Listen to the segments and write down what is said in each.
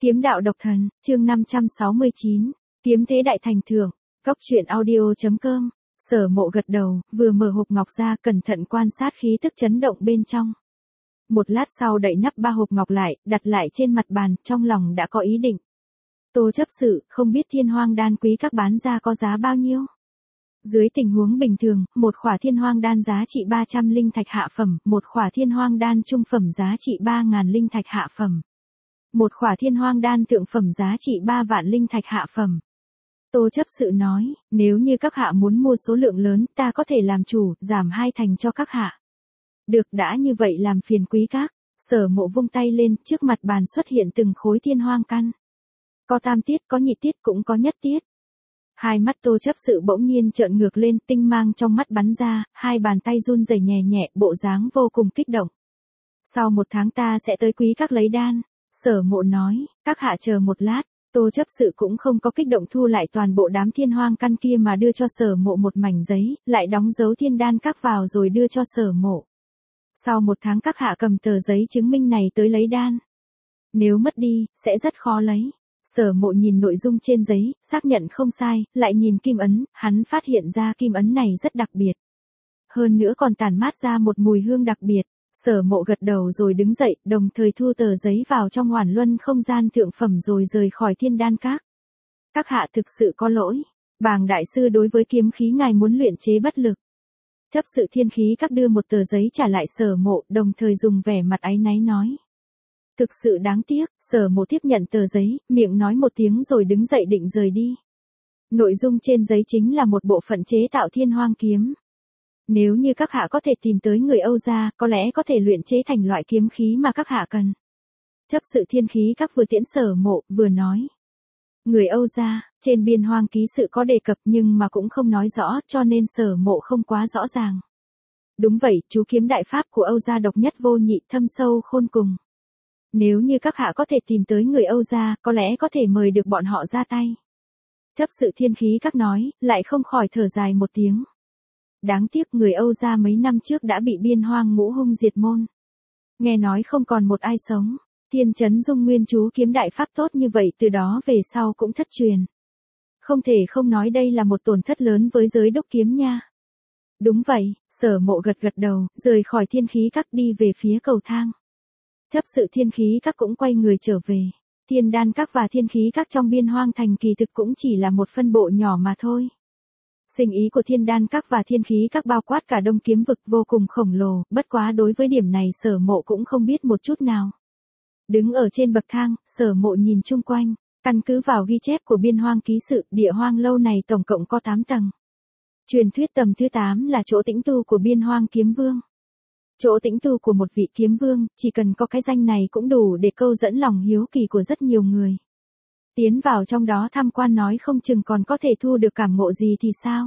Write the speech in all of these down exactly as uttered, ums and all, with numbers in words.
Kiếm đạo độc thần, chương năm trăm sáu mươi chín, kiếm thế đại thành thưởng, cốc truyện audio.com, Sở Mộ gật đầu, vừa mở hộp ngọc ra cẩn thận quan sát khí tức chấn động bên trong. Một lát sau đậy nắp ba hộp ngọc lại, đặt lại trên mặt bàn, trong lòng đã có ý định. Tô chấp sự, không biết thiên hoang đan quý các bán ra có giá bao nhiêu? Dưới tình huống bình thường, một khỏa thiên hoang đan giá trị ba trăm linh thạch hạ phẩm, một khỏa thiên hoang đan trung phẩm giá trị ba nghìn linh thạch hạ phẩm. Một khỏa thiên hoang đan thượng phẩm giá trị ba vạn linh thạch hạ phẩm. Tô chấp sự nói, nếu như các hạ muốn mua số lượng lớn, ta có thể làm chủ, giảm hai thành cho các hạ. Được, đã như vậy làm phiền quý các. Sở Mộ vung tay lên, trước mặt bàn xuất hiện từng khối thiên hoang căn. Có tam tiết, có nhị tiết, cũng có nhất tiết. Hai mắt Tô chấp sự bỗng nhiên trợn ngược lên, tinh mang trong mắt bắn ra, hai bàn tay run rẩy nhẹ nhẹ, bộ dáng vô cùng kích động. Sau một tháng ta sẽ tới quý các lấy đan. Sở Mộ nói, các hạ chờ một lát. Tô chấp sự cũng không có kích động, thu lại toàn bộ đám thiên hoang căn kia mà đưa cho Sở Mộ một mảnh giấy, lại đóng dấu thiên đan các vào rồi đưa cho Sở Mộ. Sau một tháng các hạ cầm tờ giấy chứng minh này tới lấy đan. Nếu mất đi, sẽ rất khó lấy. Sở Mộ nhìn nội dung trên giấy, xác nhận không sai, lại nhìn kim ấn, hắn phát hiện ra kim ấn này rất đặc biệt. Hơn nữa còn tản mát ra một mùi hương đặc biệt. Sở Mộ gật đầu rồi đứng dậy, đồng thời thu tờ giấy vào trong Hoản Luân không gian thượng phẩm rồi rời khỏi thiên đan các. Các hạ thực sự có lỗi. Bàng đại sư đối với kiếm khí ngài muốn luyện chế bất lực. Chấp sự thiên khí các đưa một tờ giấy trả lại Sở Mộ, đồng thời dùng vẻ mặt áy náy nói. Thực sự đáng tiếc. Sở Mộ tiếp nhận tờ giấy, miệng nói một tiếng rồi đứng dậy định rời đi. Nội dung trên giấy chính là một bộ phận chế tạo thiên hoang kiếm. Nếu như các hạ có thể tìm tới người Âu gia, có lẽ có thể luyện chế thành loại kiếm khí mà các hạ cần. Chấp sự thiên khí các vừa tiễn Sở Mộ, vừa nói. Người Âu gia, trên biên hoang ký sự có đề cập nhưng mà cũng không nói rõ, cho nên Sở Mộ không quá rõ ràng. Đúng vậy, chú kiếm đại pháp của Âu gia độc nhất vô nhị, thâm sâu khôn cùng. Nếu như các hạ có thể tìm tới người Âu gia, có lẽ có thể mời được bọn họ ra tay. Chấp sự thiên khí các nói, lại không khỏi thở dài một tiếng. Đáng tiếc người Âu gia mấy năm trước đã bị biên hoang ngũ hung diệt môn. Nghe nói không còn một ai sống. Thiên Chấn Dung nguyên chú kiếm đại pháp tốt như vậy từ đó về sau cũng thất truyền. Không thể không nói đây là một tổn thất lớn với giới đúc kiếm nha. Đúng vậy, Sở Mộ gật gật đầu, rời khỏi thiên khí các đi về phía cầu thang. Chấp sự thiên khí các cũng quay người trở về. Thiên đan các và thiên khí các trong biên hoang thành kỳ thực cũng chỉ là một phân bộ nhỏ mà thôi. Sinh ý của thiên đan các và thiên khí các bao quát cả đông kiếm vực vô cùng khổng lồ, bất quá đối với điểm này Sở Mộ cũng không biết một chút nào. Đứng ở trên bậc thang, Sở Mộ nhìn chung quanh, căn cứ vào ghi chép của biên hoang ký sự, địa hoang lâu này tổng cộng có tám tầng. Truyền thuyết tầng thứ tám là chỗ tĩnh tu của biên hoang kiếm vương. Chỗ tĩnh tu của một vị kiếm vương, chỉ cần có cái danh này cũng đủ để câu dẫn lòng hiếu kỳ của rất nhiều người. Tiến vào trong đó tham quan nói không chừng còn có thể thu được cảm ngộ gì thì sao?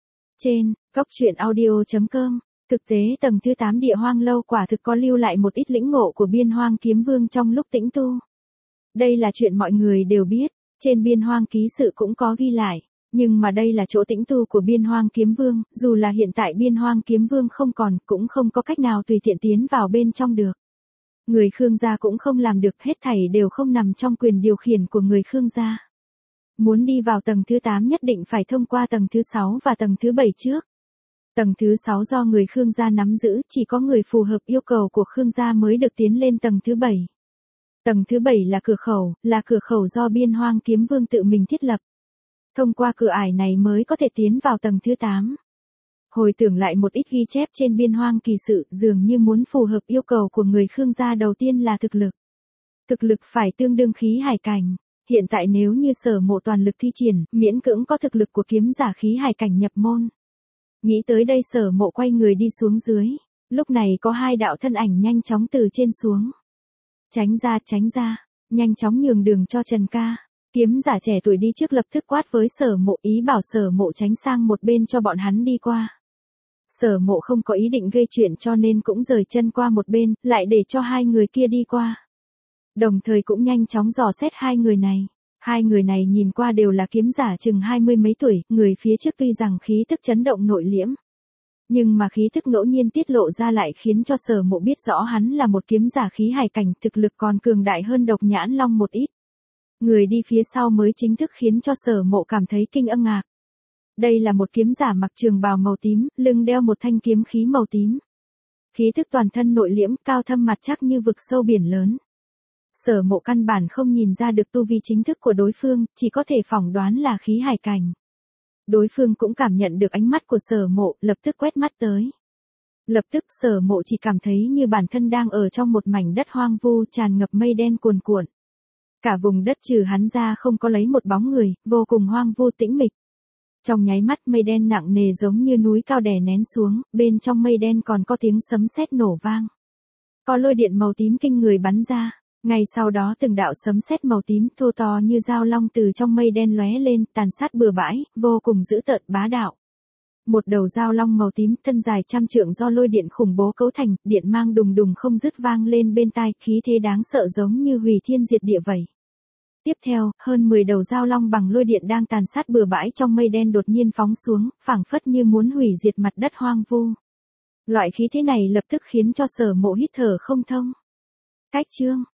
Trên, cốc truyện audio.com, thực tế tầng thứ tám địa hoang lâu quả thực có lưu lại một ít lĩnh ngộ của biên hoang kiếm vương trong lúc tĩnh tu. Đây là chuyện mọi người đều biết, trên biên hoang ký sự cũng có ghi lại. Nhưng mà đây là chỗ tĩnh tu của biên hoang kiếm vương, dù là hiện tại biên hoang kiếm vương không còn, cũng không có cách nào tùy tiện tiến vào bên trong được. Người Khương gia cũng không làm được, hết thảy đều không nằm trong quyền điều khiển của người Khương gia. Muốn đi vào tầng thứ tám nhất định phải thông qua tầng thứ sáu và tầng thứ bảy trước. Tầng thứ sáu do người Khương gia nắm giữ, chỉ có người phù hợp yêu cầu của Khương gia mới được tiến lên tầng thứ bảy. Tầng thứ bảy là cửa khẩu, là cửa khẩu do biên hoang kiếm vương tự mình thiết lập. Thông qua cửa ải này mới có thể tiến vào tầng thứ tám. Hồi tưởng lại một ít ghi chép trên biên hoang kỳ sự, dường như muốn phù hợp yêu cầu của người Khương gia đầu tiên là thực lực. Thực lực phải tương đương khí hải cảnh. Hiện tại nếu như Sở Mộ toàn lực thi triển, miễn cưỡng có thực lực của kiếm giả khí hải cảnh nhập môn. Nghĩ tới đây Sở Mộ quay người đi xuống dưới. Lúc này có hai đạo thân ảnh nhanh chóng từ trên xuống. Tránh ra, tránh ra, nhanh chóng nhường đường cho Trần ca. Kiếm giả trẻ tuổi đi trước lập tức quát với Sở Mộ, ý bảo Sở Mộ tránh sang một bên cho bọn hắn đi qua. Sở Mộ không có ý định gây chuyện cho nên cũng rời chân qua một bên, lại để cho hai người kia đi qua. Đồng thời cũng nhanh chóng dò xét hai người này. Hai người này nhìn qua đều là kiếm giả chừng hai mươi mấy tuổi, người phía trước tuy rằng khí tức chấn động nội liễm. Nhưng mà khí tức ngẫu nhiên tiết lộ ra lại khiến cho Sở Mộ biết rõ hắn là một kiếm giả khí hải cảnh, thực lực còn cường đại hơn Độc Nhãn Long một ít. Người đi phía sau mới chính thức khiến cho Sở Mộ cảm thấy kinh âm ngạc. Đây là một kiếm giả mặc trường bào màu tím, lưng đeo một thanh kiếm khí màu tím. Khí thức toàn thân nội liễm, cao thâm mặt chắc như vực sâu biển lớn. Sở Mộ căn bản không nhìn ra được tu vi chính thức của đối phương, chỉ có thể phỏng đoán là khí hải cảnh. Đối phương cũng cảm nhận được ánh mắt của Sở Mộ, lập tức quét mắt tới. Lập tức Sở Mộ chỉ cảm thấy như bản thân đang ở trong một mảnh đất hoang vu tràn ngập mây đen cuồn cuộn. Cả vùng đất trừ hắn ra không có lấy một bóng người, vô cùng hoang vu tĩnh mịch. Trong nháy mắt mây đen nặng nề giống như núi cao đè nén xuống, bên trong mây đen còn có tiếng sấm sét nổ vang. Có lôi điện màu tím kinh người bắn ra, ngay sau đó từng đạo sấm sét màu tím thô to như dao long từ trong mây đen lóe lên, tàn sát bừa bãi, vô cùng dữ tợn bá đạo. Một đầu dao long màu tím thân dài trăm trượng do lôi điện khủng bố cấu thành, điện mang đùng đùng không dứt vang lên bên tai, khí thế đáng sợ giống như hủy thiên diệt địa vậy. Tiếp theo, hơn mười đầu dao long bằng lôi điện đang tàn sát bừa bãi trong mây đen đột nhiên phóng xuống, phảng phất như muốn hủy diệt mặt đất hoang vu. Loại khí thế này lập tức khiến cho Sở Mộ hít thở không thông. Cách chương